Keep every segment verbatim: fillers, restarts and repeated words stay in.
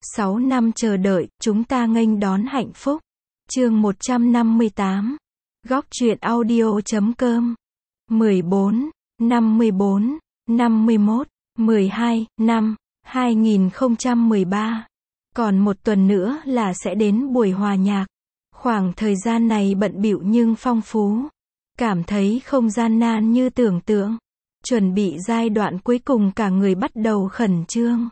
sáu năm chờ đợi, chúng ta nghênh đón hạnh phúc. Chương một trăm năm mươi tám. Góc truyện audio chấm com. mười bốn, năm mươi bốn, năm mươi mốt, mười hai, năm, hai nghìn không trăm mười ba. Còn một tuần nữa là sẽ đến buổi hòa nhạc. Khoảng thời gian này bận bịu nhưng phong phú. Cảm thấy không gian nan như tưởng tượng. Chuẩn bị giai đoạn cuối cùng cả người bắt đầu khẩn trương.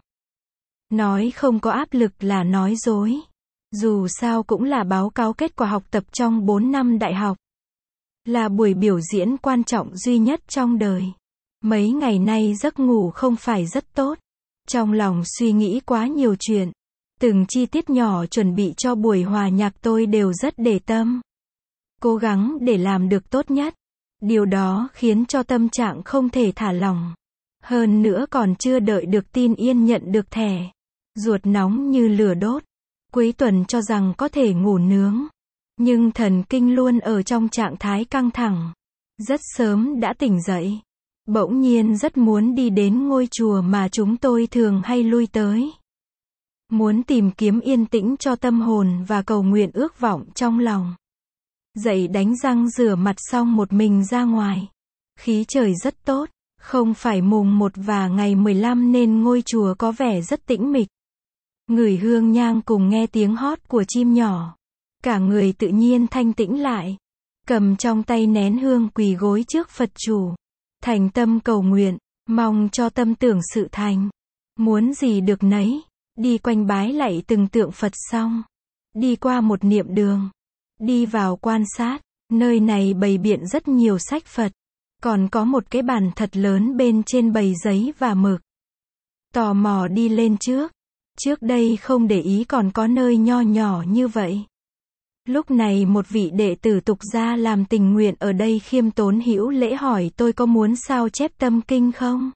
Nói không có áp lực là nói dối. Dù sao cũng là báo cáo kết quả học tập trong bốn năm đại học. Là buổi biểu diễn quan trọng duy nhất trong đời. Mấy ngày nay giấc ngủ không phải rất tốt. Trong lòng suy nghĩ quá nhiều chuyện. Từng chi tiết nhỏ chuẩn bị cho buổi hòa nhạc tôi đều rất để tâm. Cố gắng để làm được tốt nhất. Điều đó khiến cho tâm trạng không thể thả lỏng. Hơn nữa còn chưa đợi được tin Yên nhận được thẻ. Ruột nóng như lửa đốt. Cuối tuần cho rằng có thể ngủ nướng. Nhưng thần kinh luôn ở trong trạng thái căng thẳng. Rất sớm đã tỉnh dậy. Bỗng nhiên rất muốn đi đến ngôi chùa mà chúng tôi thường hay lui tới. Muốn tìm kiếm yên tĩnh cho tâm hồn và cầu nguyện ước vọng trong lòng. Dậy đánh răng rửa mặt xong một mình ra ngoài. Khí trời rất tốt, không phải mùng một và ngày mười lăm nên ngôi chùa có vẻ rất tĩnh mịch. Ngửi hương nhang cùng nghe tiếng hót của chim nhỏ. Cả người tự nhiên thanh tĩnh lại. Cầm trong tay nén hương quỳ gối trước Phật chủ. Thành tâm cầu nguyện, mong cho tâm tưởng sự thành. Muốn gì được nấy. Đi quanh bái lạy từng tượng Phật xong. Đi qua một niệm đường. Đi vào quan sát. Nơi này bày biện rất nhiều sách Phật. Còn có một cái bàn thật lớn bên trên bày giấy và mực. Tò mò đi lên trước. Trước đây không để ý còn có nơi nho nhỏ như vậy. Lúc này một vị đệ tử tục gia làm tình nguyện ở đây khiêm tốn hữu lễ hỏi tôi có muốn sao chép tâm kinh không?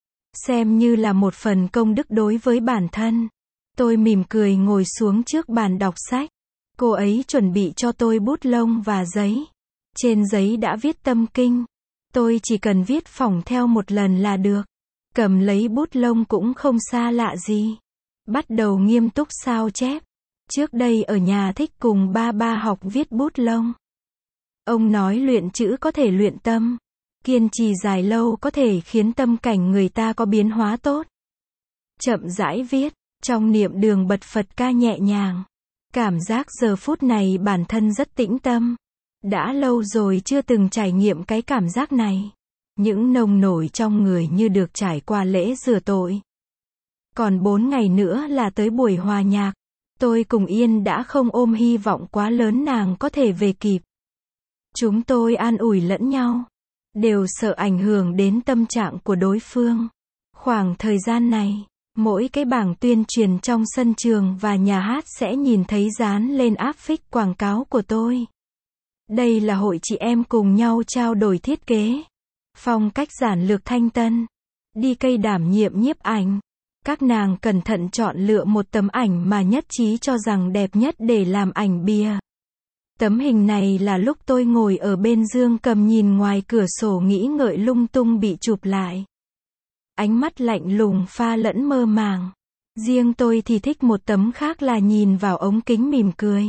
Xem như là một phần công đức đối với bản thân. Tôi mỉm cười ngồi xuống trước bàn đọc sách. Cô ấy chuẩn bị cho tôi bút lông và giấy. Trên giấy đã viết tâm kinh. Tôi chỉ cần viết phỏng theo một lần là được. Cầm lấy bút lông cũng không xa lạ gì. Bắt đầu nghiêm túc sao chép. Trước đây ở nhà thích cùng ba ba học viết bút lông. Ông nói luyện chữ có thể luyện tâm. Kiên trì dài lâu có thể khiến tâm cảnh người ta có biến hóa tốt. Chậm rãi viết, trong niệm đường bật Phật ca nhẹ nhàng. Cảm giác giờ phút này bản thân rất tĩnh tâm. Đã lâu rồi chưa từng trải nghiệm cái cảm giác này. Những nồng nổi trong người như được trải qua lễ rửa tội. Còn bốn ngày nữa là tới buổi hòa nhạc. Tôi cùng Yên đã không ôm hy vọng quá lớn nàng có thể về kịp. Chúng tôi an ủi lẫn nhau. Đều sợ ảnh hưởng đến tâm trạng của đối phương. Khoảng thời gian này, mỗi cái bảng tuyên truyền trong sân trường và nhà hát sẽ nhìn thấy dán lên áp phích quảng cáo của tôi. Đây là hội chị em cùng nhau trao đổi thiết kế. Phong cách giản lược thanh tân. Đi cây đảm nhiệm nhiếp ảnh. Các nàng cẩn thận chọn lựa một tấm ảnh mà nhất trí cho rằng đẹp nhất để làm ảnh bìa. Tấm hình này là lúc tôi ngồi ở bên giường cầm nhìn ngoài cửa sổ nghĩ ngợi lung tung bị chụp lại. Ánh mắt lạnh lùng pha lẫn mơ màng. Riêng tôi thì thích một tấm khác là nhìn vào ống kính mỉm cười.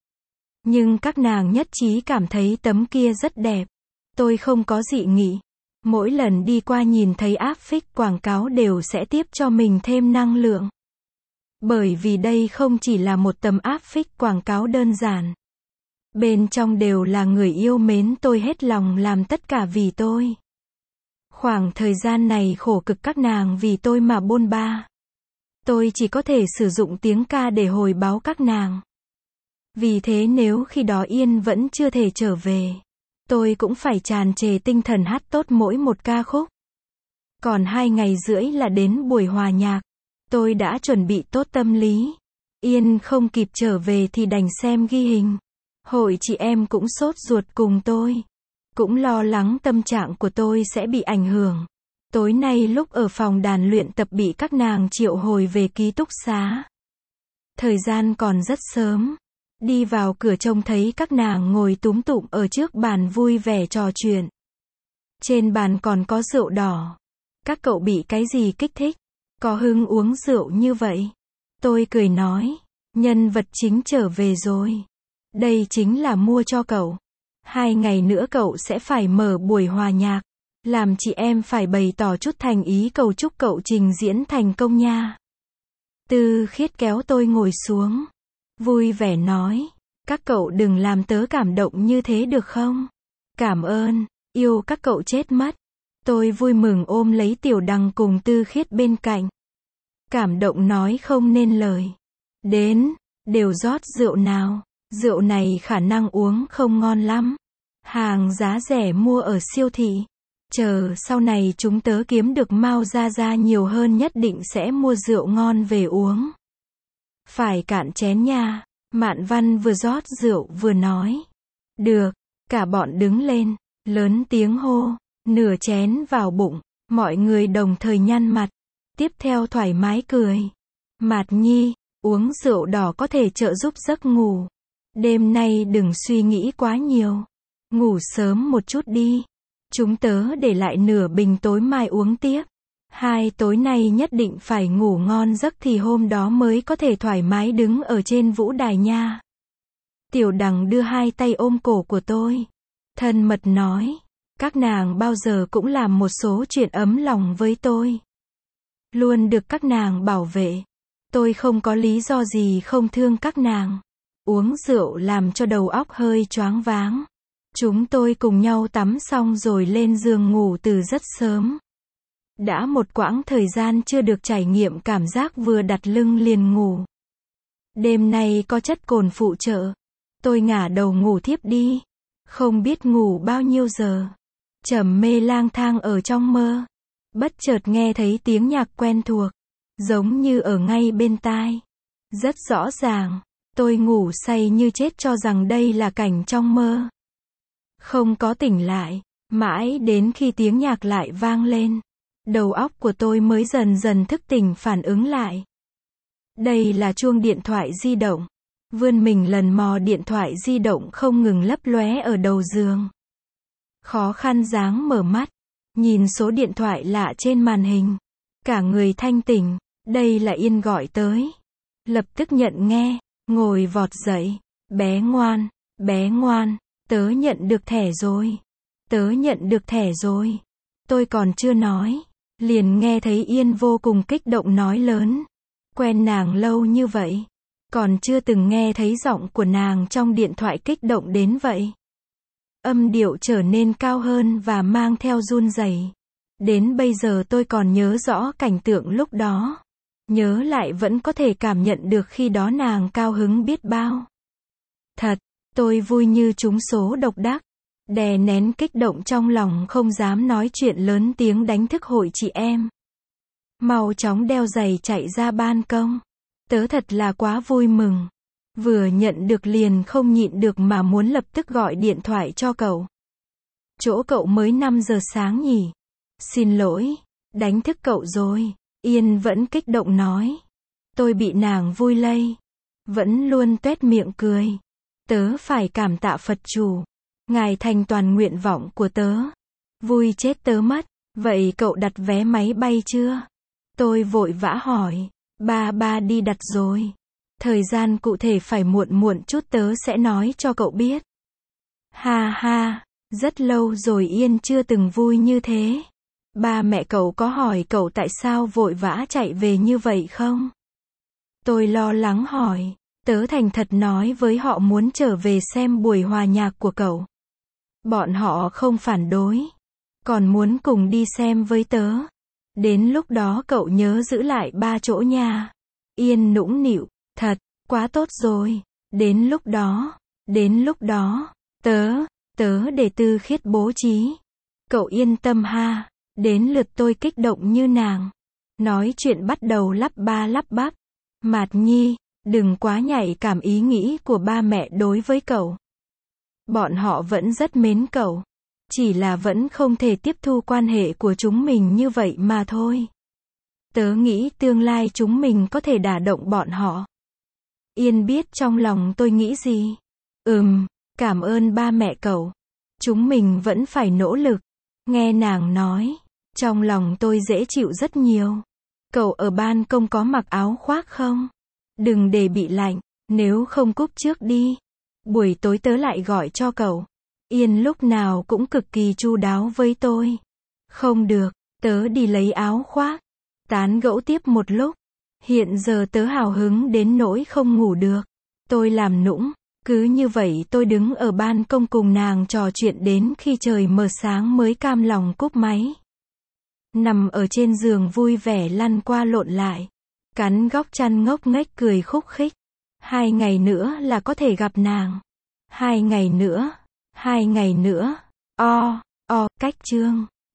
Nhưng các nàng nhất trí cảm thấy tấm kia rất đẹp. Tôi không có dị nghị. Mỗi lần đi qua nhìn thấy áp phích quảng cáo đều sẽ tiếp cho mình thêm năng lượng. Bởi vì đây không chỉ là một tấm áp phích quảng cáo đơn giản. Bên trong đều là người yêu mến tôi hết lòng làm tất cả vì tôi. Khoảng thời gian này khổ cực các nàng vì tôi mà bôn ba. Tôi chỉ có thể sử dụng tiếng ca để hồi báo các nàng. Vì thế nếu khi đó Yên vẫn chưa thể trở về, tôi cũng phải tràn trề tinh thần hát tốt mỗi một ca khúc. Còn hai ngày rưỡi là đến buổi hòa nhạc. Tôi đã chuẩn bị tốt tâm lý. Yên không kịp trở về thì đành xem ghi hình. Hội chị em cũng sốt ruột cùng tôi. Cũng lo lắng tâm trạng của tôi sẽ bị ảnh hưởng. Tối nay lúc ở phòng đàn luyện tập bị các nàng triệu hồi về ký túc xá. Thời gian còn rất sớm. Đi vào cửa trông thấy các nàng ngồi túm tụm ở trước bàn vui vẻ trò chuyện. Trên bàn còn có rượu đỏ. Các cậu bị cái gì kích thích? Có hứng uống rượu như vậy? Tôi cười nói, nhân vật chính trở về rồi. Đây chính là mua cho cậu. Hai ngày nữa cậu sẽ phải mở buổi hòa nhạc. Làm chị em phải bày tỏ chút thành ý cầu chúc cậu trình diễn thành công nha. Tư Khiết kéo tôi ngồi xuống. Vui vẻ nói, các cậu đừng làm tớ cảm động như thế được không? Cảm ơn, yêu các cậu chết mất. Tôi vui mừng ôm lấy Tiểu Đằng cùng Tư Khiết bên cạnh. Cảm động nói không nên lời. Đến, đều rót rượu nào. Rượu này khả năng uống không ngon lắm. Hàng giá rẻ mua ở siêu thị. Chờ sau này chúng tớ kiếm được Mao ra ra nhiều hơn nhất định sẽ mua rượu ngon về uống. Phải cạn chén nha. Mạn Văn vừa rót rượu vừa nói. Được, cả bọn đứng lên, lớn tiếng hô, nửa chén vào bụng, mọi người đồng thời nhăn mặt. Tiếp theo thoải mái cười. Mạt Nhi, uống rượu đỏ có thể trợ giúp giấc ngủ. Đêm nay đừng suy nghĩ quá nhiều. Ngủ sớm một chút đi. Chúng tớ để lại nửa bình tối mai uống tiếp. Hai tối nay nhất định phải ngủ ngon giấc thì hôm đó mới có thể thoải mái đứng ở trên vũ đài nha. Tiểu Đằng đưa hai tay ôm cổ của tôi. Thân mật nói, các nàng bao giờ cũng làm một số chuyện ấm lòng với tôi. Luôn được các nàng bảo vệ. Tôi không có lý do gì không thương các nàng. Uống rượu làm cho đầu óc hơi choáng váng. Chúng tôi cùng nhau tắm xong rồi lên giường ngủ từ rất sớm. Đã một quãng thời gian chưa được trải nghiệm cảm giác vừa đặt lưng liền ngủ. Đêm nay có chất cồn phụ trợ. Tôi ngả đầu ngủ thiếp đi. Không biết ngủ bao nhiêu giờ. Trầm mê lang thang ở trong mơ. Bất chợt nghe thấy tiếng nhạc quen thuộc. Giống như ở ngay bên tai. Rất rõ ràng. Tôi ngủ say như chết cho rằng đây là cảnh trong mơ. Không có tỉnh lại. Mãi đến khi tiếng nhạc lại vang lên. Đầu óc của tôi mới dần dần thức tỉnh phản ứng lại. Đây là chuông điện thoại di động. Vươn mình lần mò điện thoại di động không ngừng lấp lóe ở đầu giường. Khó khăn dáng mở mắt. Nhìn số điện thoại lạ trên màn hình. Cả người thanh tỉnh. Đây là Yên gọi tới. Lập tức nhận nghe. Ngồi vọt dậy. Bé ngoan, bé ngoan. Tớ nhận được thẻ rồi. Tớ nhận được thẻ rồi. Tôi còn chưa nói. Liền nghe thấy Yên vô cùng kích động nói lớn. Quen nàng lâu như vậy. Còn chưa từng nghe thấy giọng của nàng trong điện thoại kích động đến vậy. Âm điệu trở nên cao hơn và mang theo run rẩy. Đến bây giờ tôi còn nhớ rõ cảnh tượng lúc đó. Nhớ lại vẫn có thể cảm nhận được khi đó nàng cao hứng biết bao. Thật, tôi vui như trúng số độc đắc. Đè nén kích động trong lòng không dám nói chuyện lớn tiếng đánh thức hội chị em. Mau chóng đeo giày chạy ra ban công. Tớ thật là quá vui mừng. Vừa nhận được liền không nhịn được mà muốn lập tức gọi điện thoại cho cậu. Chỗ cậu mới năm giờ sáng nhỉ? Xin lỗi, đánh thức cậu rồi. Yên vẫn kích động nói. Tôi bị nàng vui lây. Vẫn luôn tuét miệng cười. Tớ phải cảm tạ Phật chủ. Ngài thành toàn nguyện vọng của tớ. Vui chết tớ mất. Vậy cậu đặt vé máy bay chưa? Tôi vội vã hỏi. Ba ba đi đặt rồi. Thời gian cụ thể phải muộn muộn chút tớ sẽ nói cho cậu biết. Ha ha, rất lâu rồi Yên chưa từng vui như thế. Ba mẹ cậu có hỏi cậu tại sao vội vã chạy về như vậy không? Tôi lo lắng hỏi. Tớ thành thật nói với họ muốn trở về xem buổi hòa nhạc của cậu. Bọn họ không phản đối. Còn muốn cùng đi xem với tớ. Đến lúc đó cậu nhớ giữ lại ba chỗ nha. Yên nũng nịu. Thật, quá tốt rồi. Đến lúc đó, đến lúc đó, tớ, tớ để Tư Khiết bố trí. Cậu yên tâm ha. Đến lượt tôi kích động như nàng. Nói chuyện bắt đầu lắp ba lắp bắp. Mạt Nhi, đừng quá nhạy cảm ý nghĩ của ba mẹ đối với cậu. Bọn họ vẫn rất mến cậu. Chỉ là vẫn không thể tiếp thu quan hệ của chúng mình như vậy mà thôi. Tớ nghĩ tương lai chúng mình có thể đả động bọn họ. Yên biết trong lòng tôi nghĩ gì. Ừm, cảm ơn ba mẹ cậu. Chúng mình vẫn phải nỗ lực. Nghe nàng nói, trong lòng tôi dễ chịu rất nhiều. Cậu ở ban công có mặc áo khoác không? Đừng để bị lạnh, nếu không cúp trước đi. Buổi tối tớ lại gọi cho cậu. Yên lúc nào cũng cực kỳ chu đáo với tôi. Không được, tớ đi lấy áo khoác. Tán gẫu tiếp một lúc. Hiện giờ tớ hào hứng đến nỗi không ngủ được. Tôi làm nũng. Cứ như vậy tôi đứng ở ban công cùng nàng trò chuyện đến khi trời mờ sáng mới cam lòng cúp máy. Nằm ở trên giường vui vẻ lăn qua lộn lại. Cắn góc chăn ngốc nghếch cười khúc khích. Hai ngày nữa là có thể gặp nàng. Hai ngày nữa. Hai ngày nữa. O, o, cách chương.